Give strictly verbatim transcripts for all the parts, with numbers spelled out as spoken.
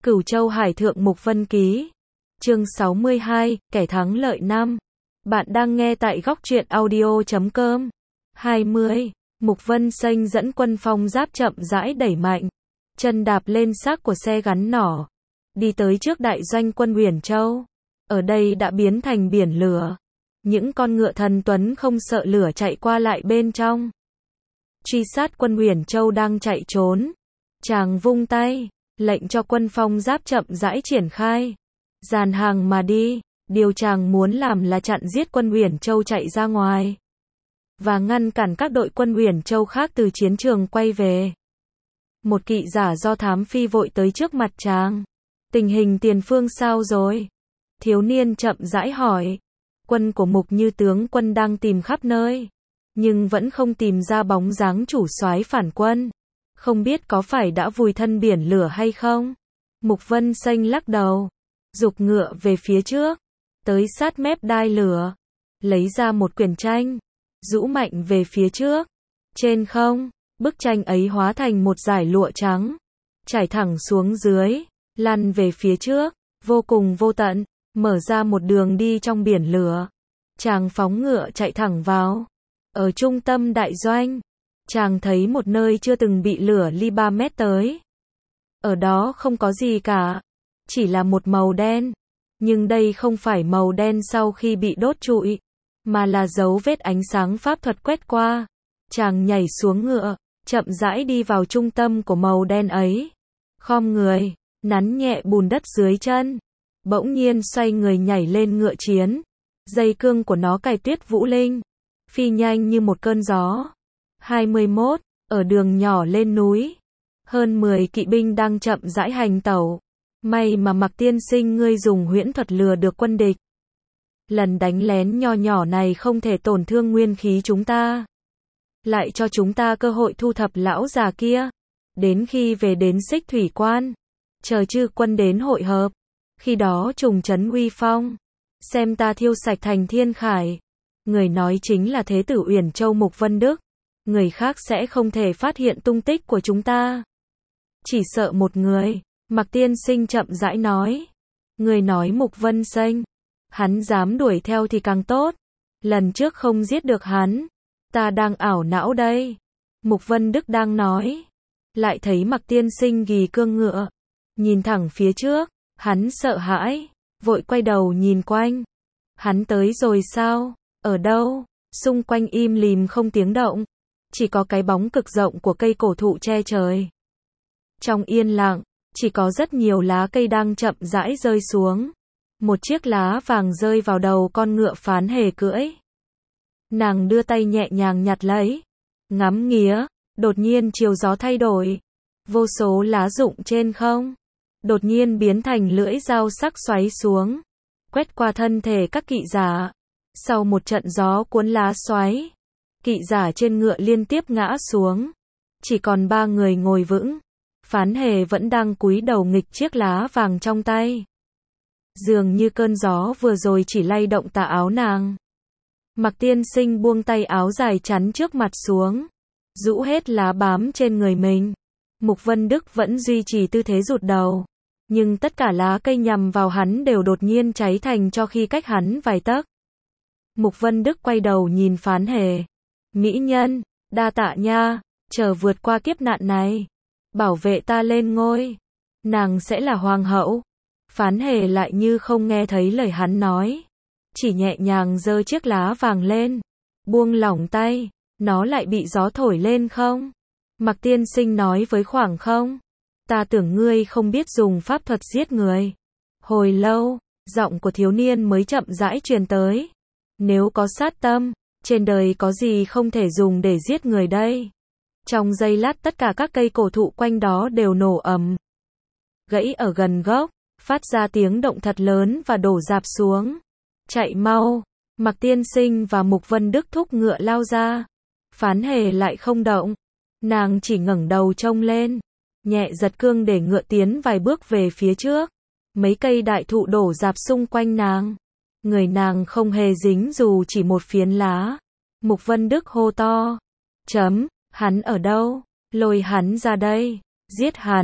Cửu Châu Hải Thượng Mục Vân Ký. Chương sáu mươi hai, kẻ thắng lợi năm. Bạn đang nghe tại góc truyện audio chấm com. hai mươi. Mục Vân Xanh dẫn quân phong giáp chậm rãi đẩy mạnh, chân đạp lên xác của xe gắn nỏ, đi tới trước đại doanh quân Huyền Châu. Ở đây đã biến thành biển lửa. Những con ngựa thần tuấn không sợ lửa chạy qua lại bên trong, truy sát quân Huyền Châu đang chạy trốn. Chàng vung tay, lệnh cho quân phong giáp chậm rãi triển khai, dàn hàng mà đi. Điều chàng muốn làm là chặn giết quân Huyền Châu chạy ra ngoài, và ngăn cản các đội quân Huyền Châu khác từ chiến trường quay về. Một kỵ giả do thám phi vội tới trước mặt chàng. Tình hình tiền phương sao rồi? Thiếu niên chậm rãi hỏi. Quân của Mục Như tướng quân đang tìm khắp nơi, nhưng vẫn không tìm ra bóng dáng chủ soái phản quân. Không biết có phải đã vùi thân biển lửa hay không? Mục Vân Xanh lắc đầu, giục ngựa về phía trước, tới sát mép đai lửa, lấy ra một quyển tranh, rũ mạnh về phía trước. Trên không, bức tranh ấy hóa thành một dải lụa trắng, trải thẳng xuống dưới, lăn về phía trước, vô cùng vô tận, mở ra một đường đi trong biển lửa. Chàng phóng ngựa chạy thẳng vào. Ở trung tâm đại doanh, chàng thấy một nơi chưa từng bị lửa ly ba mét tới. Ở đó không có gì cả, chỉ là một màu đen. Nhưng đây không phải màu đen sau khi bị đốt trụi, mà là dấu vết ánh sáng pháp thuật quét qua. Chàng nhảy xuống ngựa, chậm rãi đi vào trung tâm của màu đen ấy. Khom người, nắn nhẹ bùn đất dưới chân. Bỗng nhiên xoay người nhảy lên ngựa chiến. Dây cương của nó cài Tuyết Vũ Linh, phi nhanh như một cơn gió. hai mươi mốt. Ở đường nhỏ lên núi, hơn mười kỵ binh đang chậm rãi hành tẩu. May mà Mạc tiên sinh ngươi dùng huyễn thuật lừa được quân địch. Lần đánh lén nho nhỏ này không thể tổn thương nguyên khí chúng ta, lại cho chúng ta cơ hội thu thập lão già kia. Đến khi về đến Xích Thủy Quan, chờ chư quân đến hội hợp, khi đó trùng trấn uy phong, xem ta thiêu sạch thành Thiên Khải. Người nói chính là Thế tử Uyển Châu Mục Vân Đức. Người khác sẽ không thể phát hiện tung tích của chúng ta, chỉ sợ một người. Mạc tiên sinh chậm rãi nói. Người nói Mục Vân Xanh, hắn dám đuổi theo thì càng tốt. Lần trước không giết được hắn, ta đang ảo não đây. Mục Vân Đức đang nói, lại thấy Mạc tiên sinh ghi cương ngựa, nhìn thẳng phía trước. Hắn sợ hãi, vội quay đầu nhìn quanh. Hắn tới rồi sao? Ở đâu? Xung quanh im lìm không tiếng động, chỉ có cái bóng cực rộng của cây cổ thụ che trời. Trong yên lặng, chỉ có rất nhiều lá cây đang chậm rãi rơi xuống. Một chiếc lá vàng rơi vào đầu con ngựa Phán Hề cưỡi. Nàng đưa tay nhẹ nhàng nhặt lấy, ngắm nghía. Đột nhiên chiều gió thay đổi, vô số lá rụng trên không đột nhiên biến thành lưỡi dao sắc xoáy xuống, quét qua thân thể các kỵ giả. Sau một trận gió cuốn lá xoáy, kỵ giả trên ngựa liên tiếp ngã xuống, chỉ còn ba người ngồi vững. Phán Hề vẫn đang cúi đầu nghịch chiếc lá vàng trong tay, dường như cơn gió vừa rồi chỉ lay động tà áo nàng. Mạc tiên sinh buông tay áo dài chắn trước mặt xuống, rũ hết lá bám trên người mình. Mục Vân Đức vẫn duy trì tư thế rụt đầu, nhưng tất cả lá cây nhằm vào hắn đều đột nhiên cháy thành tro khi cách hắn vài tấc. Mục Vân Đức quay đầu nhìn Phán Hề. Mỹ nhân, đa tạ nha, chờ vượt qua kiếp nạn này, bảo vệ ta lên ngôi, nàng sẽ là hoàng hậu. Phán Hề lại như không nghe thấy lời hắn nói, chỉ nhẹ nhàng giơ chiếc lá vàng lên, buông lỏng tay, nó lại bị gió thổi lên không. Mạc tiên sinh nói với khoảng không, ta tưởng ngươi không biết dùng pháp thuật giết người. Hồi lâu, giọng của thiếu niên mới chậm rãi truyền tới. Nếu có sát tâm, trên đời có gì không thể dùng để giết người đây. Trong giây lát tất cả các cây cổ thụ quanh đó đều nổ ầm, gãy ở gần gốc, phát ra tiếng động thật lớn và đổ rạp xuống. Chạy mau! Mạc tiên sinh và Mục Vân Đức thúc ngựa lao ra. Phán Hề lại không động, nàng chỉ ngẩng đầu trông lên, nhẹ giật cương để ngựa tiến vài bước về phía trước. Mấy cây đại thụ đổ rạp xung quanh nàng, người nàng không hề dính dù chỉ một phiến lá. Mục Vân Đức hô to, chấm, hắn ở đâu? Lôi hắn ra đây, giết hắn.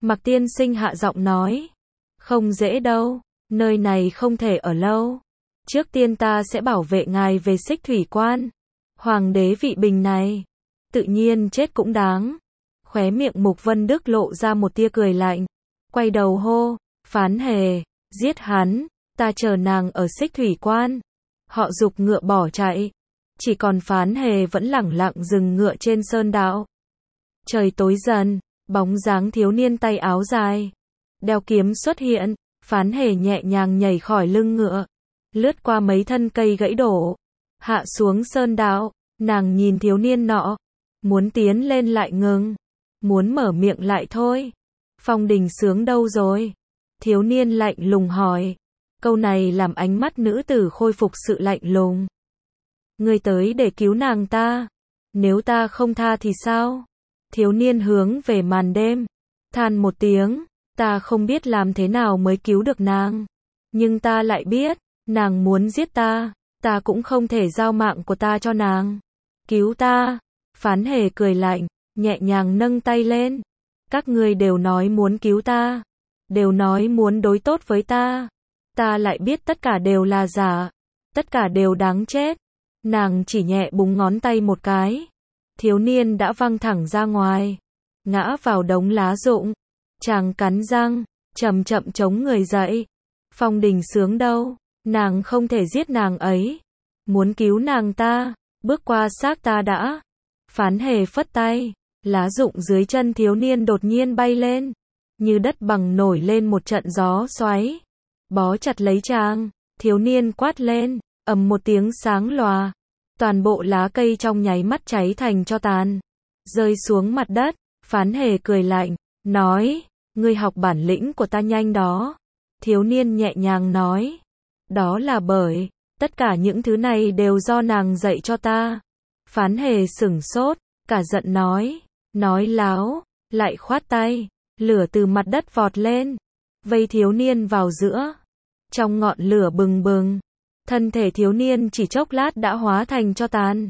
Mạc tiên sinh hạ giọng nói. Không dễ đâu, nơi này không thể ở lâu. Trước tiên ta sẽ bảo vệ ngài về Xích Thủy Quan. Hoàng đế vị bình này, tự nhiên chết cũng đáng. Khóe miệng Mục Vân Đức lộ ra một tia cười lạnh. Quay đầu hô, Phán Hề, giết hắn, ta chờ nàng ở Xích Thủy Quan. Họ giục ngựa bỏ chạy. Chỉ còn Phán Hề vẫn lẳng lặng dừng ngựa trên sơn đạo. Trời tối dần, bóng dáng thiếu niên tay áo dài, đeo kiếm xuất hiện. Phán Hề nhẹ nhàng nhảy khỏi lưng ngựa, lướt qua mấy thân cây gãy đổ, hạ xuống sơn đạo. Nàng nhìn thiếu niên nọ, muốn tiến lên lại ngừng, muốn mở miệng lại thôi. Phong Đình Sướng đâu rồi? Thiếu niên lạnh lùng hỏi. Câu này làm ánh mắt nữ tử khôi phục sự lạnh lùng. Ngươi tới để cứu nàng ta, nếu ta không tha thì sao? Thiếu niên hướng về màn đêm, than một tiếng. Ta không biết làm thế nào mới cứu được nàng, nhưng ta lại biết, nàng muốn giết ta, ta cũng không thể giao mạng của ta cho nàng. Cứu ta. Phán Hề cười lạnh, nhẹ nhàng nâng tay lên. Các ngươi đều nói muốn cứu ta, đều nói muốn đối tốt với ta. Ta lại biết tất cả đều là giả, tất cả đều đáng chết. Nàng chỉ nhẹ búng ngón tay một cái, thiếu niên đã văng thẳng ra ngoài, ngã vào đống lá rụng. Chàng cắn răng, chậm chậm chống người dậy. Phong Đình Sướng đâu? Nàng không thể giết nàng ấy. Muốn cứu nàng ta, bước qua xác ta đã. Phán Hề phất tay, lá rụng dưới chân thiếu niên đột nhiên bay lên, như đất bằng nổi lên một trận gió xoáy, bó chặt lấy chàng. Thiếu niên quát lên, ầm một tiếng sáng lòa, toàn bộ lá cây trong nháy mắt cháy thành tro tàn, rơi xuống mặt đất. Phán Hề cười lạnh, nói, ngươi học bản lĩnh của ta nhanh đó. Thiếu niên nhẹ nhàng nói, đó là bởi, tất cả những thứ này đều do nàng dạy cho ta. Phán Hề sửng sốt, cả giận nói, nói láo, lại khoát tay, lửa từ mặt đất vọt lên, vây thiếu niên vào giữa. Trong ngọn lửa bừng bừng, thân thể thiếu niên chỉ chốc lát đã hóa thành tro tàn.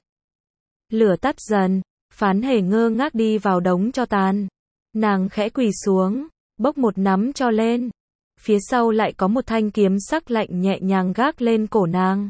Lửa tắt dần, Phán Hề ngơ ngác đi vào đống tro tàn. Nàng khẽ quỳ xuống, bốc một nắm tro lên. Phía sau lại có một thanh kiếm sắc lạnh nhẹ nhàng gác lên cổ nàng.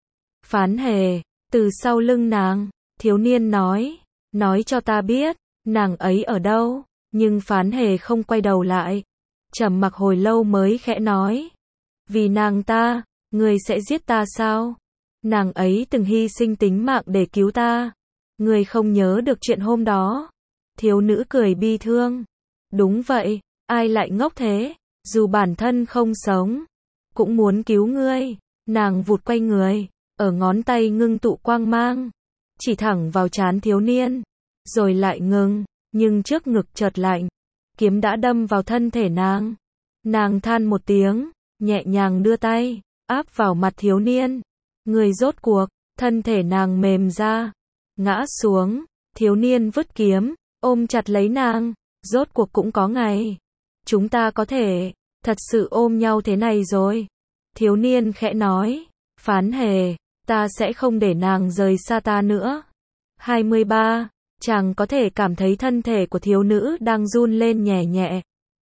Phán Hề, từ sau lưng nàng, thiếu niên nói, nói cho ta biết, nàng ấy ở đâu. Nhưng Phán Hề không quay đầu lại, trầm mặc hồi lâu mới khẽ nói, vì nàng ta, ngươi sẽ giết ta sao? Nàng ấy từng hy sinh tính mạng để cứu ta. Ngươi không nhớ được chuyện hôm đó? Thiếu nữ cười bi thương. Đúng vậy, ai lại ngốc thế, dù bản thân không sống, cũng muốn cứu ngươi. Nàng vụt quay người, ở ngón tay ngưng tụ quang mang, chỉ thẳng vào trán thiếu niên, rồi lại ngừng, nhưng trước ngực chợt lạnh, kiếm đã đâm vào thân thể nàng. Nàng than một tiếng, nhẹ nhàng đưa tay, áp vào mặt thiếu niên. Người rốt cuộc, thân thể nàng mềm ra, ngã xuống. Thiếu niên vứt kiếm, ôm chặt lấy nàng. Rốt cuộc cũng có ngày, chúng ta có thể, thật sự ôm nhau thế này rồi. Thiếu niên khẽ nói, Phán Hề, ta sẽ không để nàng rời xa ta nữa. hai mươi ba. Chàng có thể cảm thấy thân thể của thiếu nữ đang run lên nhẹ nhẹ.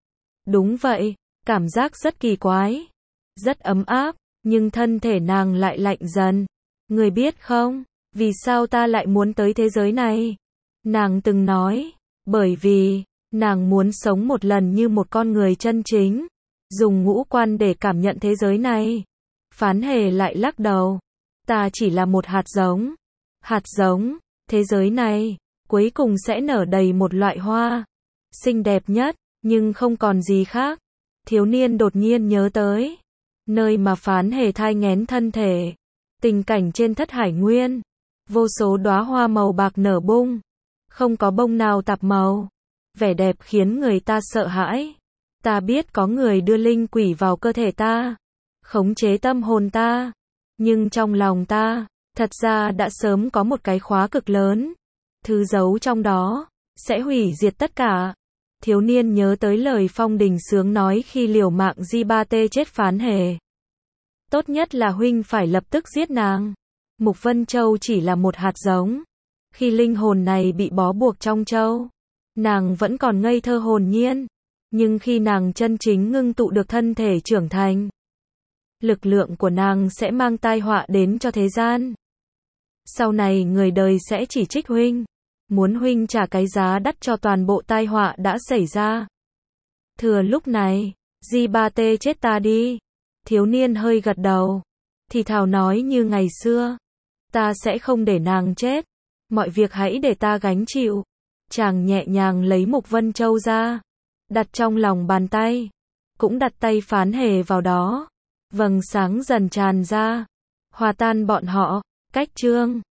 Đúng vậy, cảm giác rất kỳ quái, rất ấm áp, nhưng thân thể nàng lại lạnh dần. Người biết không, vì sao ta lại muốn tới thế giới này? Nàng từng nói, bởi vì, nàng muốn sống một lần như một con người chân chính, dùng ngũ quan để cảm nhận thế giới này. Phán Hề lại lắc đầu, ta chỉ là một hạt giống. Hạt giống, thế giới này, cuối cùng sẽ nở đầy một loại hoa, xinh đẹp nhất, nhưng không còn gì khác. Thiếu niên đột nhiên nhớ tới, nơi mà Phán Hề thai nghén thân thể, tình cảnh trên Thất Hải Nguyên, vô số đóa hoa màu bạc nở bung, không có bông nào tạp màu, vẻ đẹp khiến người ta sợ hãi. Ta biết có người đưa linh quỷ vào cơ thể ta, khống chế tâm hồn ta, nhưng trong lòng ta, thật ra đã sớm có một cái khóa cực lớn, thứ giấu trong đó, sẽ hủy diệt tất cả. Thiếu niên nhớ tới lời Phong Đình Sướng nói khi liều mạng di ba tê chết Phán Hề. Tốt nhất là huynh phải lập tức giết nàng. Mục Vân Châu chỉ là một hạt giống. Khi linh hồn này bị bó buộc trong châu, nàng vẫn còn ngây thơ hồn nhiên. Nhưng khi nàng chân chính ngưng tụ được thân thể trưởng thành, lực lượng của nàng sẽ mang tai họa đến cho thế gian. Sau này người đời sẽ chỉ trích huynh, muốn huynh trả cái giá đắt cho toàn bộ tai họa đã xảy ra. Thừa lúc này, Di Ba Tê chết ta đi. Thiếu niên hơi gật đầu, thì thào nói như ngày xưa, ta sẽ không để nàng chết, mọi việc hãy để ta gánh chịu. Chàng nhẹ nhàng lấy Mục Vân Châu ra, đặt trong lòng bàn tay, cũng đặt tay Phán Hề vào đó. Vầng sáng dần tràn ra, hòa tan bọn họ. Cách chương